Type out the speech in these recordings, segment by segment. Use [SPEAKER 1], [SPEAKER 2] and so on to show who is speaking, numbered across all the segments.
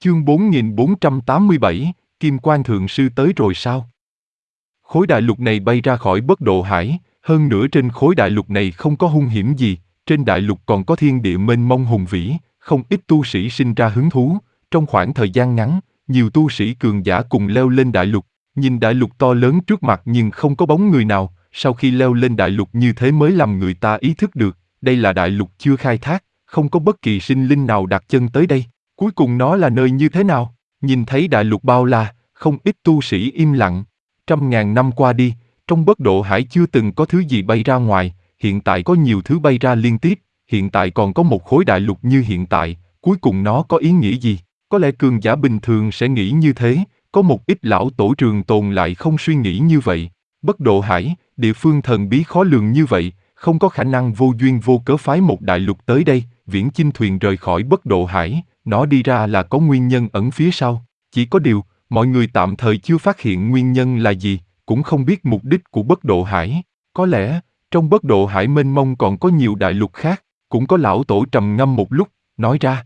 [SPEAKER 1] Chương 4487, Kim Quan Thượng Sư tới rồi sao? Khối đại lục này bay ra khỏi Bất Độ Hải, hơn nữa trên khối đại lục này không có hung hiểm gì, trên đại lục còn có thiên địa mênh mông hùng vĩ, không ít tu sĩ sinh ra hứng thú. Trong khoảng thời gian ngắn, nhiều tu sĩ cường giả cùng leo lên đại lục, nhìn đại lục to lớn trước mặt nhưng không có bóng người nào, sau khi leo lên đại lục như thế mới làm người ta ý thức được, đây là đại lục chưa khai thác, không có bất kỳ sinh linh nào đặt chân tới đây. Cuối cùng nó là nơi như thế nào? Nhìn thấy đại lục bao la, không ít tu sĩ im lặng. Trăm ngàn năm qua đi, trong Bất Độ Hải chưa từng có thứ gì bay ra ngoài, hiện tại có nhiều thứ bay ra liên tiếp, hiện tại còn có một khối đại lục như hiện tại, cuối cùng nó có ý nghĩa gì? Có lẽ cường giả bình thường sẽ nghĩ như thế, có một ít lão tổ trường tồn lại không suy nghĩ như vậy. Bất Độ Hải, địa phương thần bí khó lường như vậy, không có khả năng vô duyên vô cớ phái một đại lục tới đây, viễn chinh thuyền rời khỏi Bất Độ Hải, nó đi ra là có nguyên nhân ẩn phía sau. Chỉ có điều, mọi người tạm thời chưa phát hiện nguyên nhân là gì, cũng không biết mục đích của Bất Độ Hải. Có lẽ, trong Bất Độ Hải mênh mông còn có nhiều đại lục khác, cũng có lão tổ trầm ngâm một lúc, nói ra.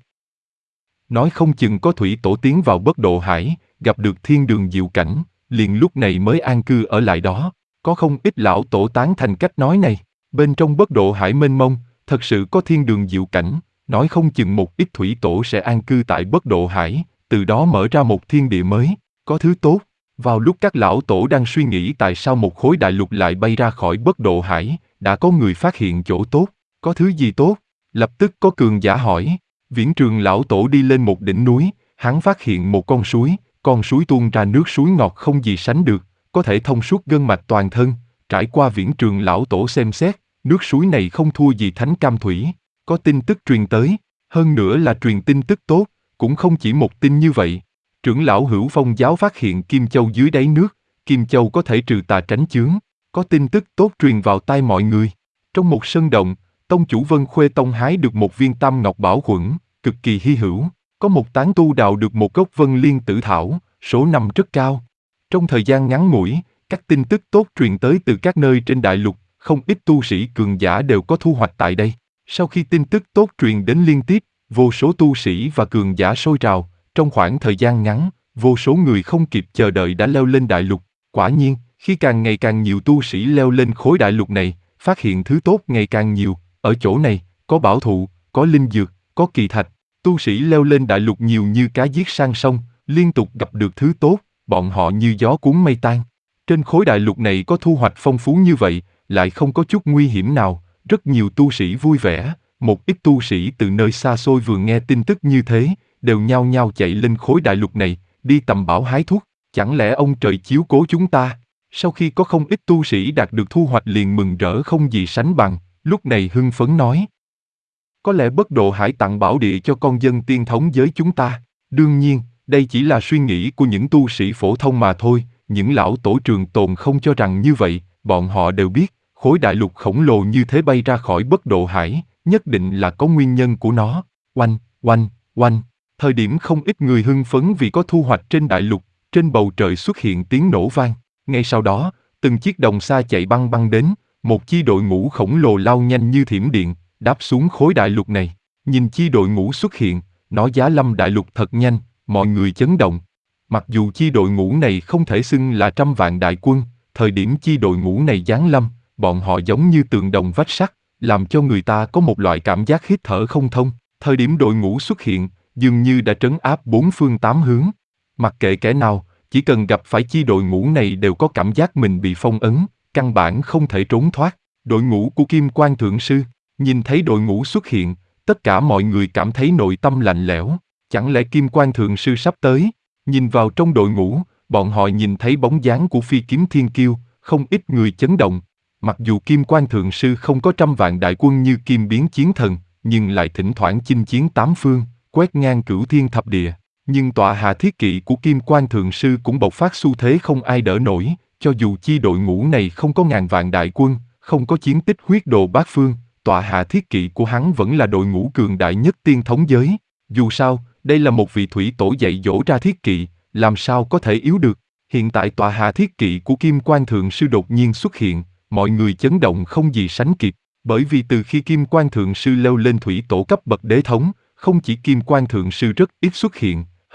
[SPEAKER 1] Nói không chừng có thủy tổ tiến vào Bất Độ Hải, gặp được thiên đường diệu cảnh, liền lúc này mới an cư ở lại đó. Có không ít lão tổ tán thành cách nói này. Bên trong Bất Độ Hải mênh mông, thật sự có thiên đường diệu cảnh, nói không chừng một ít thủy tổ sẽ an cư tại Bất Độ Hải, từ đó mở ra một thiên địa mới, có thứ tốt. Vào lúc các lão tổ đang suy nghĩ tại sao một khối đại lục lại bay ra khỏi Bất Độ Hải, đã có người phát hiện chỗ tốt. Có thứ gì tốt? Lập tức có cường giả hỏi. Viễn Trường lão tổ đi lên một đỉnh núi, hắn phát hiện một con suối tuôn ra nước suối ngọt không gì sánh được, có thể thông suốt gân mạch toàn thân. Trải qua Viễn Trường lão tổ xem xét, nước suối này không thua gì thánh cam thủy. Có tin tức truyền tới, hơn nữa là truyền tin tức tốt, cũng không chỉ một tin như vậy. Trưởng lão Hữu Phong giáo phát hiện Kim Châu dưới đáy nước, Kim Châu có thể trừ tà tránh chướng, có tin tức tốt truyền vào tai mọi người. Trong một sân động, tông chủ Vân Khuê Tông hái được một viên tam ngọc bảo khuẩn, cực kỳ hy hữu. Có một tán tu đào được một gốc Vân Liên Tử Thảo, số năm rất cao. Trong thời gian ngắn ngủi, các tin tức tốt truyền tới từ các nơi trên đại lục, không ít tu sĩ cường giả đều có thu hoạch tại đây. Sau khi tin tức tốt truyền đến liên tiếp, vô số tu sĩ và cường giả sôi trào, trong khoảng thời gian ngắn, vô số người không kịp chờ đợi đã leo lên đại lục. Quả nhiên, khi càng ngày càng nhiều tu sĩ leo lên khối đại lục này, phát hiện thứ tốt ngày càng nhiều, ở chỗ này, có bảo thụ, có linh dược, có kỳ thạch, tu sĩ leo lên đại lục nhiều như cá giết sang sông, liên tục gặp được thứ tốt, bọn họ như gió cuốn mây tan. Trên khối đại lục này có thu hoạch phong phú như vậy, lại không có chút nguy hiểm nào, rất nhiều tu sĩ vui vẻ, một ít tu sĩ từ nơi xa xôi vừa nghe tin tức như thế, đều nhao nhao chạy lên khối đại lục này, đi tầm bảo hái thuốc, chẳng lẽ ông trời chiếu cố chúng ta? Sau khi có không ít tu sĩ đạt được thu hoạch liền mừng rỡ không gì sánh bằng, lúc này hưng phấn nói. Có lẽ Bất Độ Hải tặng bảo địa cho con dân tiên thống giới chúng ta, đương nhiên, đây chỉ là suy nghĩ của những tu sĩ phổ thông mà thôi, những lão tổ trường tồn không cho rằng như vậy, bọn họ đều biết, khối đại lục khổng lồ như thế bay ra khỏi Bất Độ Hải, nhất định là có nguyên nhân của nó. Oanh, oanh, oanh, thời điểm không ít người hưng phấn vì có thu hoạch trên đại lục, trên bầu trời xuất hiện tiếng nổ vang. Ngay sau đó, từng chiếc đồng xa chạy băng băng đến, một chi đội ngũ khổng lồ lao nhanh như thiểm điện, đáp xuống khối đại lục này. Nhìn chi đội ngũ xuất hiện, nó giá lâm đại lục thật nhanh, mọi người chấn động. Mặc dù chi đội ngũ này không thể xưng là trăm vạn đại quân, thời điểm chi đội ngũ này giáng lâm, bọn họ giống như tường đồng vách sắt, làm cho người ta có một loại cảm giác hít thở không thông. Thời điểm đội ngũ xuất hiện, dường như đã trấn áp bốn phương tám hướng. Mặc kệ kẻ nào, chỉ cần gặp phải chi đội ngũ này đều có cảm giác mình bị phong ấn, căn bản không thể trốn thoát. Đội ngũ của Kim Quan Thượng Sư, nhìn thấy đội ngũ xuất hiện, tất cả mọi người cảm thấy nội tâm lạnh lẽo. Chẳng lẽ Kim Quan Thượng Sư sắp tới? Nhìn vào trong đội ngũ, bọn họ nhìn thấy bóng dáng của Phi Kiếm Thiên Kiêu, không ít người chấn động. Mặc dù Kim Quan Thượng Sư không có trăm vạn đại quân như Kim Biến Chiến Thần, nhưng lại thỉnh thoảng chinh chiến tám phương, quét ngang cửu thiên thập địa. Nhưng tọa hạ thiết kỵ của Kim Quan Thượng Sư cũng bộc phát xu thế không ai đỡ nổi, cho dù chi đội ngũ này không có ngàn vạn đại quân, không có chiến tích huyết đồ bát phương, tọa hạ thiết kỵ của hắn vẫn là đội ngũ cường đại nhất tiên thống giới. Dù sao, đây là một vị thủy tổ dạy dỗ ra thiết kỵ, làm sao có thể yếu được. Hiện tại tọa hạ thiết kỵ của Kim Quan Thượng Sư đột nhiên xuất hiện, mọi người chấn động không gì sánh kịp, bởi vì từ khi Kim Quan Thượng Sư leo lên thủy tổ cấp bậc đế thống, không chỉ Kim Quan Thượng Sư rất ít xuất hiện,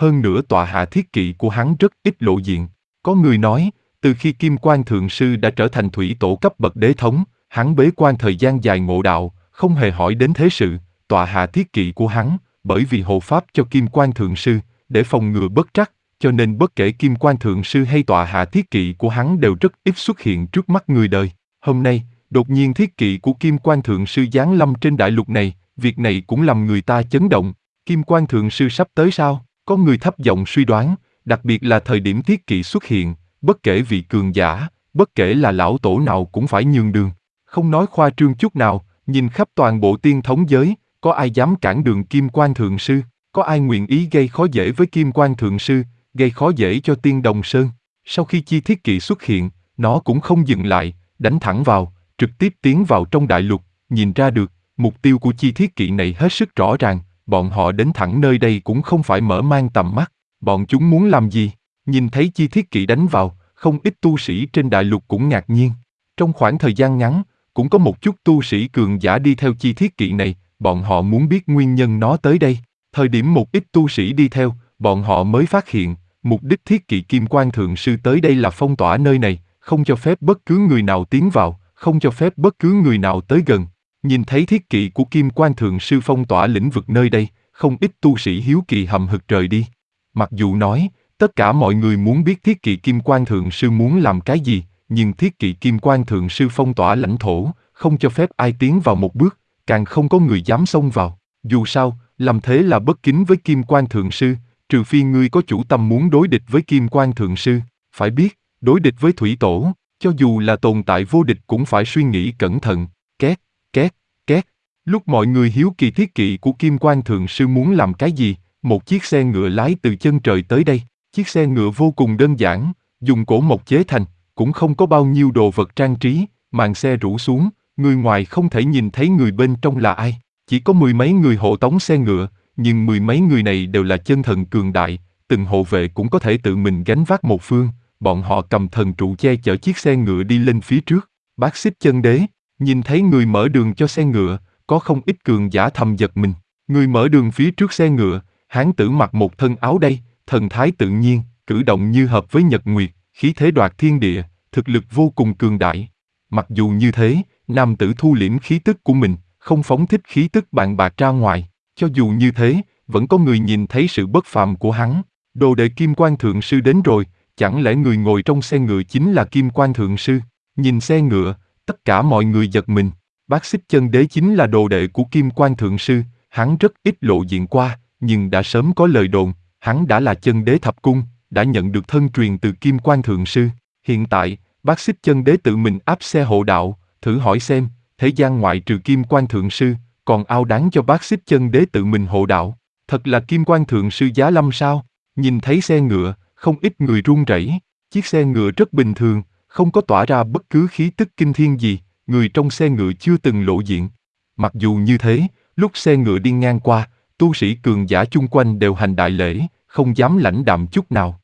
[SPEAKER 1] hơn nữa tọa hạ thiết kỵ của hắn rất ít lộ diện. Có người nói, từ khi Kim Quan Thượng Sư đã trở thành thủy tổ cấp bậc đế thống, hắn bế quan thời gian dài ngộ đạo, không hề hỏi đến thế sự, tọa hạ thiết kỵ của hắn, bởi vì hộ pháp cho Kim Quan Thượng Sư, để phòng ngừa bất trắc, cho nên bất kể Kim Quan Thượng Sư hay tọa hạ thiết kỵ của hắn đều rất ít xuất hiện trước mắt người đời. Hôm nay, đột nhiên thiết kỵ của Kim Quan Thượng Sư giáng lâm trên đại lục này, việc này cũng làm người ta chấn động. Kim Quan Thượng Sư sắp tới sao? Có người thấp giọng suy đoán, đặc biệt là thời điểm thiết kỵ xuất hiện, bất kể vị cường giả, bất kể là lão tổ nào cũng phải nhường đường. Không nói khoa trương chút nào, nhìn khắp toàn bộ tiên thống giới, có ai dám cản đường Kim Quan Thượng Sư? Có ai nguyện ý gây khó dễ với Kim Quan Thượng Sư, gây khó dễ cho Tiên Đồng Sơn? Sau khi chi thiết kỵ xuất hiện, nó cũng không dừng lại, đánh thẳng vào, trực tiếp tiến vào trong đại lục, nhìn ra được, mục tiêu của chi thiết kỵ này hết sức rõ ràng, bọn họ đến thẳng nơi đây cũng không phải mở mang tầm mắt, bọn chúng muốn làm gì? Nhìn thấy chi thiết kỵ đánh vào, không ít tu sĩ trên đại lục cũng ngạc nhiên. Trong khoảng thời gian ngắn, cũng có một chút tu sĩ cường giả đi theo chi thiết kỵ này, bọn họ muốn biết nguyên nhân nó tới đây. Thời điểm một ít tu sĩ đi theo, bọn họ mới phát hiện, mục đích thiết kỵ Kim Quan Thượng Sư tới đây là phong tỏa nơi này, không cho phép bất cứ người nào tiến vào, không cho phép bất cứ người nào tới gần. Nhìn thấy thiết kỵ của Kim Quan Thượng Sư phong tỏa lĩnh vực nơi đây, không ít tu sĩ hiếu kỳ hầm hực rời đi. Mặc dù nói, tất cả mọi người muốn biết thiết kỵ Kim Quan Thượng Sư muốn làm cái gì, nhưng thiết kỵ Kim Quan Thượng Sư phong tỏa lãnh thổ, không cho phép ai tiến vào một bước, càng không có người dám xông vào. Dù sao, làm thế là bất kính với Kim Quan Thượng Sư, trừ phi ngươi có chủ tâm muốn đối địch với Kim Quan Thượng Sư. Phải biết, đối địch với Thủy Tổ, cho dù là tồn tại vô địch cũng phải suy nghĩ cẩn thận. Két, két, két. Lúc mọi người hiếu kỳ thiết kỵ của Kim Quan Thượng Sư muốn làm cái gì, một chiếc xe ngựa lái từ chân trời tới đây. Chiếc xe ngựa vô cùng đơn giản, dùng cổ mộc chế thành, cũng không có bao nhiêu đồ vật trang trí, màn xe rũ xuống, người ngoài không thể nhìn thấy người bên trong là ai. Chỉ có mười mấy người hộ tống xe ngựa, nhưng mười mấy người này đều là chân thần cường đại, từng hộ vệ cũng có thể tự mình gánh vác một phương, bọn họ cầm thần trụ che chở chiếc xe ngựa đi lên phía trước. Bát Xích Chân Đế, nhìn thấy người mở đường cho xe ngựa, có không ít cường giả thầm giật mình. Người mở đường phía trước xe ngựa, hán tử mặc một thân áo đay, thần thái tự nhiên, cử động như hợp với nhật nguyệt, khí thế đoạt thiên địa, thực lực vô cùng cường đại. Mặc dù như thế, nam tử thu liễm khí tức của mình, không phóng thích khí tức bàng bạc ra ngoài. Cho dù như thế, vẫn có người nhìn thấy sự bất phàm của hắn. Đồ đệ Kim Quan Thượng Sư đến rồi, chẳng lẽ người ngồi trong xe ngựa chính là Kim Quan Thượng Sư? Nhìn xe ngựa, tất cả mọi người giật mình. Bát Xích Chân Đế chính là đồ đệ của Kim Quan Thượng Sư, hắn rất ít lộ diện qua, nhưng đã sớm có lời đồn, hắn đã là chân đế thập cung, đã nhận được thân truyền từ Kim Quan Thượng Sư. Hiện tại, Bát Xích Chân Đế tự mình áp xe hộ đạo, thử hỏi xem, thế gian ngoại trừ Kim Quan Thượng Sư, còn ao đáng cho Bát Xích Chân Đế tự mình hộ đạo? Thật là Kim Quan Thượng Sư giá lâm sao? Nhìn thấy xe ngựa, không ít người run rẩy. Chiếc xe ngựa rất bình thường, không có tỏa ra bất cứ khí tức kinh thiên gì, người trong xe ngựa chưa từng lộ diện. Mặc dù như thế, lúc xe ngựa đi ngang qua, tu sĩ cường giả chung quanh đều hành đại lễ, không dám lãnh đạm chút nào.